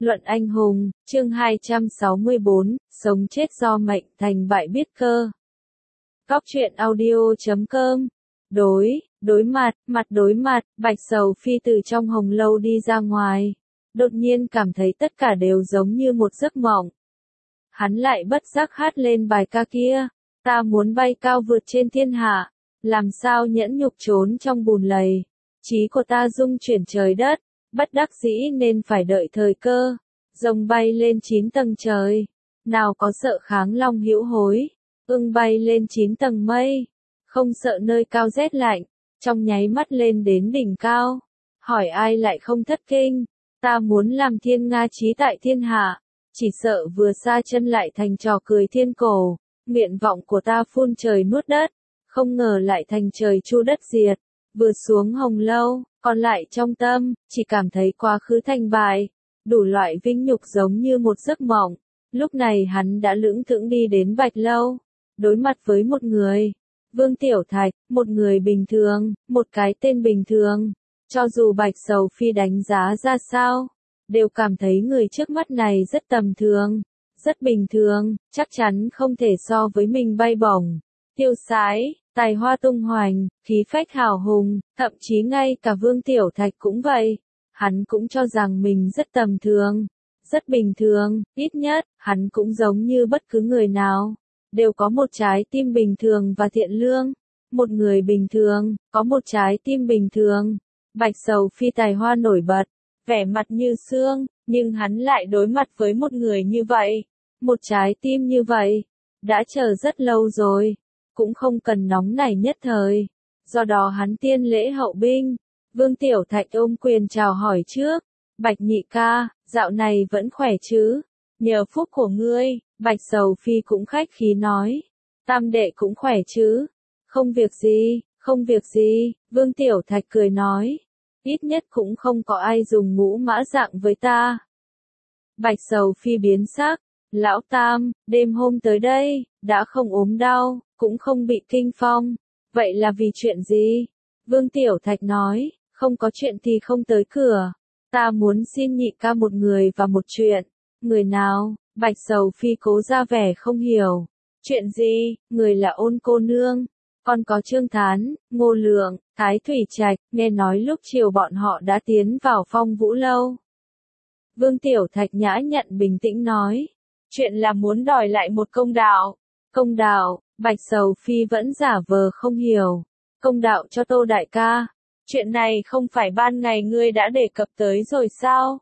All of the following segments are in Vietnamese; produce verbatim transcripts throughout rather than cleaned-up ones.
Luận anh hùng, chương hai trăm sáu mươi bốn, sống chết do mệnh, thành bại biết cơ. Góc truyện audio chấm com. Đối, đối mặt, mặt đối mặt, Bạch Sầu Phi từ trong hồng lâu đi ra ngoài. Đột nhiên cảm thấy tất cả đều giống như một giấc mộng. Hắn lại bất giác hát lên bài ca kia. Ta muốn bay cao vượt trên thiên hạ. Làm sao nhẫn nhục trốn trong bùn lầy. Chí của ta dung chuyển trời đất. Bất đắc dĩ nên phải đợi thời cơ. Rồng bay lên chín tầng trời. Nào có sợ kháng long hữu hối. Ưng bay lên chín tầng mây. Không sợ nơi cao rét lạnh. Trong nháy mắt lên đến đỉnh cao. Hỏi ai lại không thất kinh. Ta muốn làm thiên nga chí tại thiên hạ. Chỉ sợ vừa xa chân lại thành trò cười thiên cổ. Nguyện vọng của ta phun trời nuốt đất. Không ngờ lại thành trời chu đất diệt. Vừa xuống hồng lâu, còn lại trong tâm, chỉ cảm thấy quá khứ thành bại. Đủ loại vinh nhục giống như một giấc mộng. Lúc này hắn đã lững thững đi đến Bạch Lâu. Đối mặt với một người. Vương Tiểu Thạch, một người bình thường, một cái tên bình thường. Cho dù Bạch Sầu Phi đánh giá ra sao, đều cảm thấy người trước mắt này rất tầm thường. Rất bình thường, chắc chắn không thể so với mình bay bổng. Tiêu sái, tài hoa tung hoành, khí phách hào hùng, thậm chí ngay cả Vương Tiểu Thạch cũng vậy. Hắn cũng cho rằng mình rất tầm thường, rất bình thường, ít nhất, hắn cũng giống như bất cứ người nào. Đều có một trái tim bình thường và thiện lương. Một người bình thường, có một trái tim bình thường. Bạch Sầu Phi tài hoa nổi bật, vẻ mặt như xương, nhưng hắn lại đối mặt với một người như vậy. Một trái tim như vậy. Đã chờ rất lâu rồi. Cũng không cần nóng nảy nhất thời. Do đó hắn tiên lễ hậu binh. Vương Tiểu Thạch ôm quyền chào hỏi trước. Bạch nhị ca, dạo này vẫn khỏe chứ? Nhờ phúc của ngươi, Bạch Sầu Phi cũng khách khí nói. Tam đệ cũng khỏe chứ? Không việc gì, không việc gì, Vương Tiểu Thạch cười nói. Ít nhất cũng không có ai dùng ngũ mã dạng với ta. Bạch Sầu Phi biến sắc. Lão Tam, đêm hôm tới đây, đã không ốm đau, cũng không bị kinh phong. Vậy là vì chuyện gì? Vương Tiểu Thạch nói, không có chuyện thì không tới cửa. Ta muốn xin nhị ca một người và một chuyện. Người nào? Bạch Sầu Phi cố ra vẻ không hiểu. Chuyện gì? Người là Ôn cô nương. Còn có Trương Thán, Ngô Lượng, Thái Thủy Trạch, nghe nói lúc chiều bọn họ đã tiến vào Phong Vũ Lâu. Vương Tiểu Thạch nhã nhặn bình tĩnh nói. Chuyện là muốn đòi lại một công đạo. Công đạo, Bạch Sầu Phi vẫn giả vờ không hiểu. Công đạo cho Tô đại ca. Chuyện này không phải ban ngày ngươi đã đề cập tới rồi sao?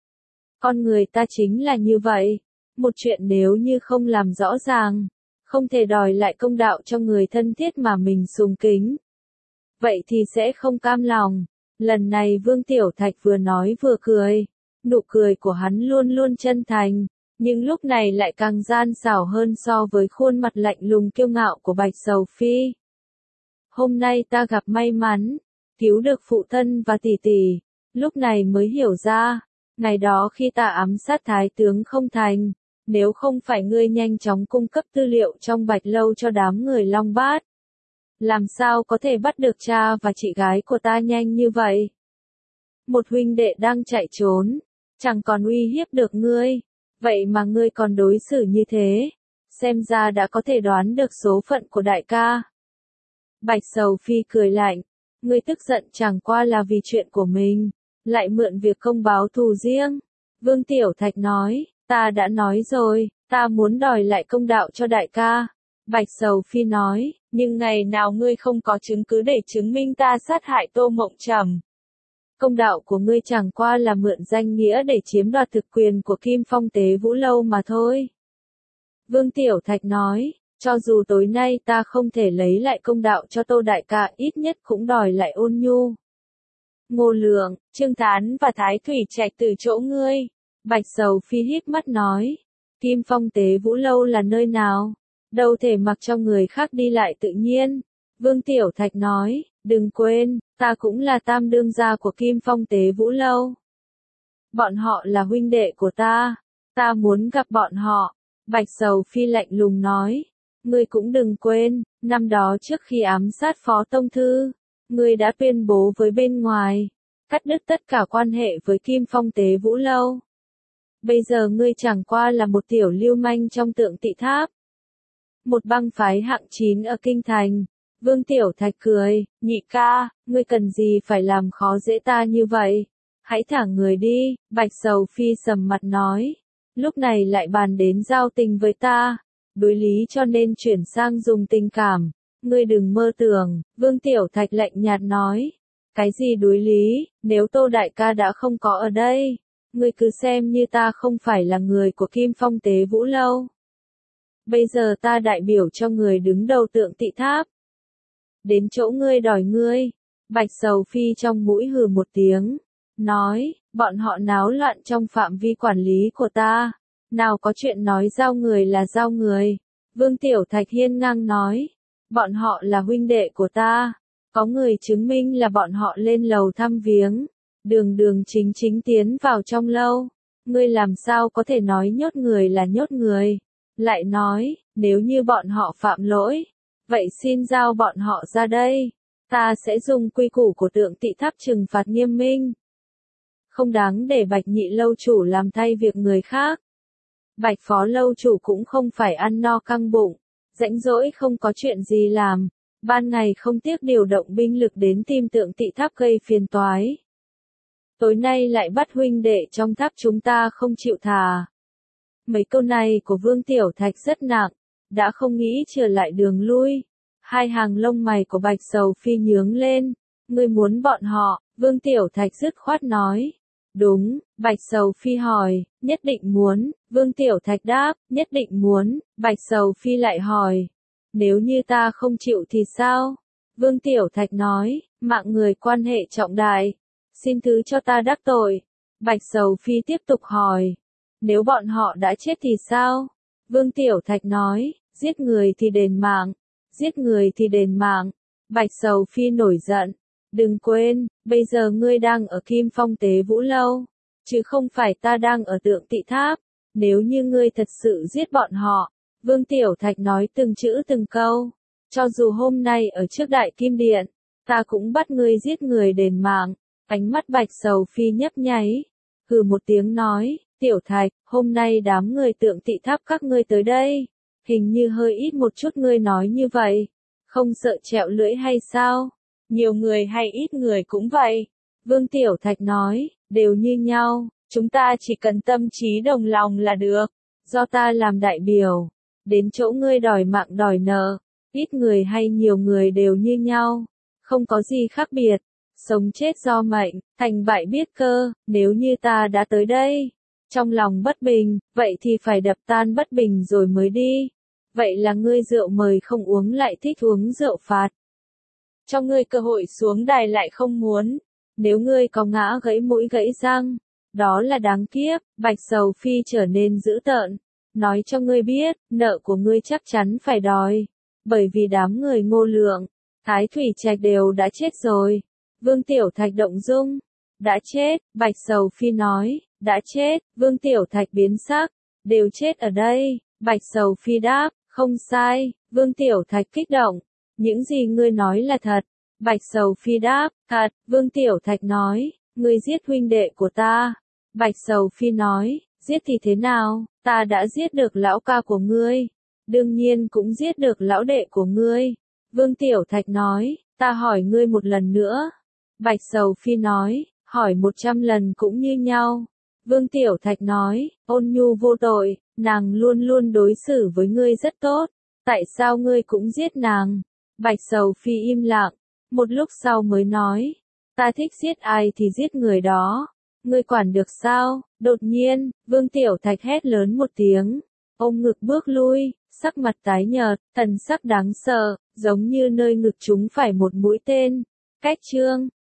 Con người ta chính là như vậy. Một chuyện nếu như không làm rõ ràng, không thể đòi lại công đạo cho người thân thiết mà mình sùng kính. Vậy thì sẽ không cam lòng. Lần này Vương Tiểu Thạch vừa nói vừa cười. Nụ cười của hắn luôn luôn chân thành. Nhưng lúc này lại càng gian xảo hơn so với khuôn mặt lạnh lùng kiêu ngạo của Bạch Sầu Phi. Hôm nay ta gặp may mắn, cứu được phụ thân và tỷ tỷ, lúc này mới hiểu ra, ngày đó khi ta ám sát Thái tướng không thành, nếu không phải ngươi nhanh chóng cung cấp tư liệu trong Bạch Lâu cho đám người Long Bát. Làm sao có thể bắt được cha và chị gái của ta nhanh như vậy? Một huynh đệ đang chạy trốn, chẳng còn uy hiếp được ngươi. Vậy mà ngươi còn đối xử như thế, xem ra đã có thể đoán được số phận của đại ca. Bạch Sầu Phi cười lạnh, ngươi tức giận chẳng qua là vì chuyện của mình, lại mượn việc công báo thù riêng. Vương Tiểu Thạch nói, ta đã nói rồi, ta muốn đòi lại công đạo cho đại ca. Bạch Sầu Phi nói, nhưng ngày nào ngươi không có chứng cứ để chứng minh ta sát hại Tô Mộng Trầm. Công đạo của ngươi chẳng qua là mượn danh nghĩa để chiếm đoạt thực quyền của Kim Phong Tế Vũ Lâu mà thôi. Vương Tiểu Thạch nói, cho dù tối nay ta không thể lấy lại công đạo cho Tô đại ca, ít nhất cũng đòi lại Ôn nhu. Ngô Lượng, Trương Thán và Thái Thủy Trạch từ chỗ ngươi. Bạch Sầu Phi híp mắt nói, Kim Phong Tế Vũ Lâu là nơi nào? Đâu thể mặc cho người khác đi lại tự nhiên. Vương Tiểu Thạch nói, đừng quên, ta cũng là tam đương gia của Kim Phong Tế Vũ Lâu. Bọn họ là huynh đệ của ta, ta muốn gặp bọn họ. Bạch Sầu Phi lạnh lùng nói, ngươi cũng đừng quên, năm đó trước khi ám sát Phó Tông Thư, ngươi đã tuyên bố với bên ngoài, cắt đứt tất cả quan hệ với Kim Phong Tế Vũ Lâu. Bây giờ ngươi chẳng qua là một tiểu lưu manh trong Tượng Tỵ Tháp. Một bang phái hạng chín ở Kinh Thành. Vương Tiểu Thạch cười, nhị ca, ngươi cần gì phải làm khó dễ ta như vậy? Hãy thả người đi, Bạch Sầu Phi sầm mặt nói. Lúc này lại bàn đến giao tình với ta. Đối lý cho nên chuyển sang dùng tình cảm. Ngươi đừng mơ tưởng, Vương Tiểu Thạch lạnh nhạt nói. Cái gì đối lý, nếu Tô Đại ca đã không có ở đây, ngươi cứ xem như ta không phải là người của Kim Phong Tế Vũ Lâu. Bây giờ ta đại biểu cho người đứng đầu Tượng Tỵ Tháp. Đến chỗ ngươi đòi ngươi. Bạch Sầu Phi trong mũi hừ một tiếng. Nói, bọn họ náo loạn trong phạm vi quản lý của ta. Nào có chuyện nói giao người là giao người. Vương Tiểu Thạch hiên ngang nói. Bọn họ là huynh đệ của ta. Có người chứng minh là bọn họ lên lầu thăm viếng. Đường đường chính chính tiến vào trong lâu. Ngươi làm sao có thể nói nhốt người là nhốt người. Lại nói, nếu như bọn họ phạm lỗi, vậy xin giao bọn họ ra đây. Ta sẽ dùng quy củ của Tượng Tỵ Tháp trừng phạt nghiêm minh. Không đáng để Bạch Nhị lâu chủ làm thay việc người khác. Bạch Phó lâu chủ cũng không phải ăn no căng bụng, rãnh rỗi không có chuyện gì làm, ban ngày không tiếc điều động binh lực đến tìm Tượng Tỵ Tháp gây phiền toái. Tối nay lại bắt huynh đệ trong tháp chúng ta không chịu thà. Mấy câu này của Vương Tiểu Thạch rất nặng, đã không nghĩ trở lại đường lui. Hai hàng lông mày của Bạch Sầu Phi nhướng lên. Ngươi muốn bọn họ, Vương Tiểu Thạch dứt khoát nói. Đúng, Bạch Sầu Phi hỏi, nhất định muốn, Vương Tiểu Thạch đáp, nhất định muốn, Bạch Sầu Phi lại hỏi. Nếu như ta không chịu thì sao? Vương Tiểu Thạch nói, mạng người quan hệ trọng đại. Xin thứ cho ta đắc tội. Bạch Sầu Phi tiếp tục hỏi. Nếu bọn họ đã chết thì sao? Vương Tiểu Thạch nói, giết người thì đền mạng. Giết người thì đền mạng. Bạch Sầu Phi nổi giận. Đừng quên, bây giờ ngươi đang ở Kim Phong Tế Vũ Lâu. Chứ không phải ta đang ở Tượng Tỵ Tháp. Nếu như ngươi thật sự giết bọn họ. Vương Tiểu Thạch nói từng chữ từng câu. Cho dù hôm nay ở trước Đại Kim Điện, ta cũng bắt ngươi giết người đền mạng. Ánh mắt Bạch Sầu Phi nhấp nháy. Hừ một tiếng nói, Tiểu Thạch, hôm nay đám người Tượng Tỵ Tháp các ngươi tới đây. Hình như hơi ít một chút ngươi nói như vậy. Không sợ trẹo lưỡi hay sao? Nhiều người hay ít người cũng vậy. Vương Tiểu Thạch nói, đều như nhau, chúng ta chỉ cần tâm trí đồng lòng là được. Do ta làm đại biểu, đến chỗ ngươi đòi mạng đòi nợ, ít người hay nhiều người đều như nhau, không có gì khác biệt. Sống chết do mệnh, thành bại biết cơ, nếu như ta đã tới đây, trong lòng bất bình, vậy thì phải đập tan bất bình rồi mới đi. Vậy là ngươi rượu mời không uống lại thích uống rượu phạt. Cho ngươi cơ hội xuống đài lại không muốn. Nếu ngươi có ngã gãy mũi gãy răng, đó là đáng kiếp. Bạch Sầu Phi trở nên dữ tợn. Nói cho ngươi biết, nợ của ngươi chắc chắn phải đòi. Bởi vì đám người Ngô Lượng, Thái Thủy Trạch đều đã chết rồi. Vương Tiểu Thạch động dung. Đã chết, Bạch Sầu Phi nói. Đã chết, Vương Tiểu Thạch biến sắc. Đều chết ở đây. Bạch Sầu Phi đáp, không sai. Vương Tiểu Thạch kích động. Những gì ngươi nói là thật. Bạch Sầu Phi đáp, thật. Vương Tiểu Thạch nói, ngươi giết huynh đệ của ta. Bạch Sầu Phi nói, giết thì thế nào, ta đã giết được lão ca của ngươi. Đương nhiên cũng giết được lão đệ của ngươi. Vương Tiểu Thạch nói, ta hỏi ngươi một lần nữa. Bạch Sầu Phi nói, hỏi một trăm lần cũng như nhau. Vương Tiểu Thạch nói, ôn nhu vô tội, nàng luôn luôn đối xử với ngươi rất tốt. Tại sao ngươi cũng giết nàng? Bạch Sầu Phi im lặng, một lúc sau mới nói, ta thích giết ai thì giết người đó, ngươi quản được sao? Đột nhiên, Vương Tiểu Thạch hét lớn một tiếng, ôm ngực bước lui, sắc mặt tái nhợt, thần sắc đáng sợ, giống như nơi ngực chúng phải một mũi tên. Cách chương